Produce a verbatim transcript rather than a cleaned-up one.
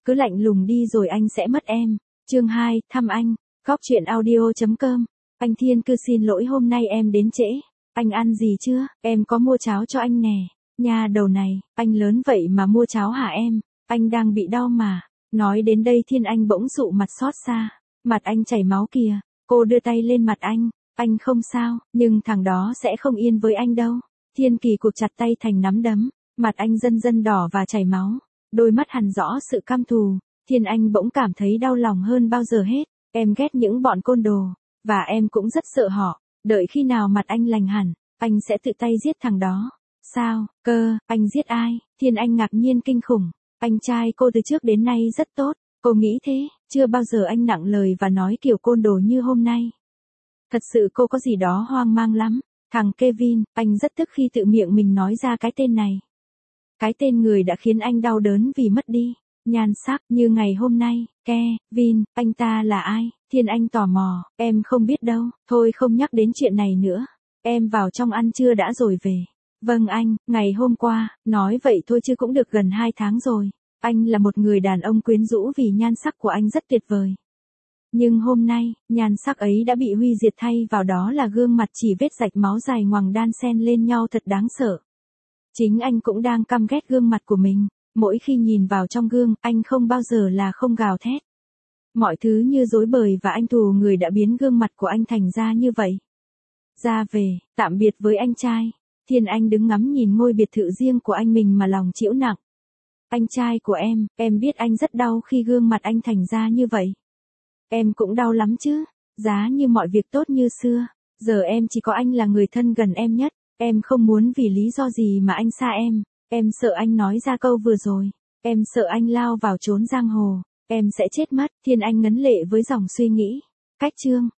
cứ lạnh lùng đi rồi anh sẽ mất em. Chương hai, thăm anh. Góc truyện audio chấm com. Anh Thiên Cư xin lỗi hôm nay em đến trễ. Anh ăn gì chưa? Em có mua cháo cho anh nè. Nhà đầu này, anh lớn vậy mà mua cháo hả em? Anh đang bị đau mà. Nói đến đây Thiên Anh bỗng dụ mặt xót xa. Mặt anh chảy máu kìa. Cô đưa tay lên mặt anh. Anh không sao, nhưng thằng đó sẽ không yên với anh đâu. Thiên Kỳ cụp chặt tay thành nắm đấm. Mặt anh dần dần đỏ và chảy máu. Đôi mắt hằn rõ sự căm thù. Thiên Anh bỗng cảm thấy đau lòng hơn bao giờ hết. Em ghét những bọn côn đồ. Và em cũng rất sợ họ. Đợi khi nào mặt anh lành hẳn, anh sẽ tự tay giết thằng đó. Sao, cơ, anh giết ai? Thiên Anh ngạc nhiên kinh khủng. Anh trai cô từ trước đến nay rất tốt. Cô nghĩ thế, chưa bao giờ anh nặng lời và nói kiểu côn đồ như hôm nay. Thật sự cô có gì đó hoang mang lắm. Thằng Kevin, anh rất tức khi tự miệng mình nói ra cái tên này. Cái tên người đã khiến anh đau đớn vì mất đi. Nhan sắc như ngày hôm nay. Kevin, anh ta là ai? Thiên Anh tò mò. Em không biết đâu. Thôi không nhắc đến chuyện này nữa. Em vào trong ăn trưa đã rồi về. Vâng anh, ngày hôm qua. Nói vậy thôi chứ cũng được gần hai tháng rồi. Anh là một người đàn ông quyến rũ vì nhan sắc của anh rất tuyệt vời. Nhưng hôm nay, nhan sắc ấy đã bị hủy diệt, thay vào đó là gương mặt chỉ vết rạch máu dài ngoằng đan xen lên nhau thật đáng sợ. Chính anh cũng đang căm ghét gương mặt của mình. Mỗi khi nhìn vào trong gương, anh không bao giờ là không gào thét. Mọi thứ như rối bời và anh thù người đã biến gương mặt của anh thành ra như vậy. Ra về, tạm biệt với anh trai. Thiên Anh đứng ngắm nhìn ngôi biệt thự riêng của anh mình mà lòng trĩu nặng. Anh trai của em, em biết anh rất đau khi gương mặt anh thành ra như vậy. Em cũng đau lắm chứ. Giá như mọi việc tốt như xưa, giờ em chỉ có anh là người thân gần em nhất. Em không muốn vì lý do gì mà anh xa em. Em sợ anh nói ra câu vừa rồi. Em sợ anh lao vào chốn giang hồ. Em sẽ chết mất. Thiên Anh ngấn lệ với dòng suy nghĩ. Cách chương.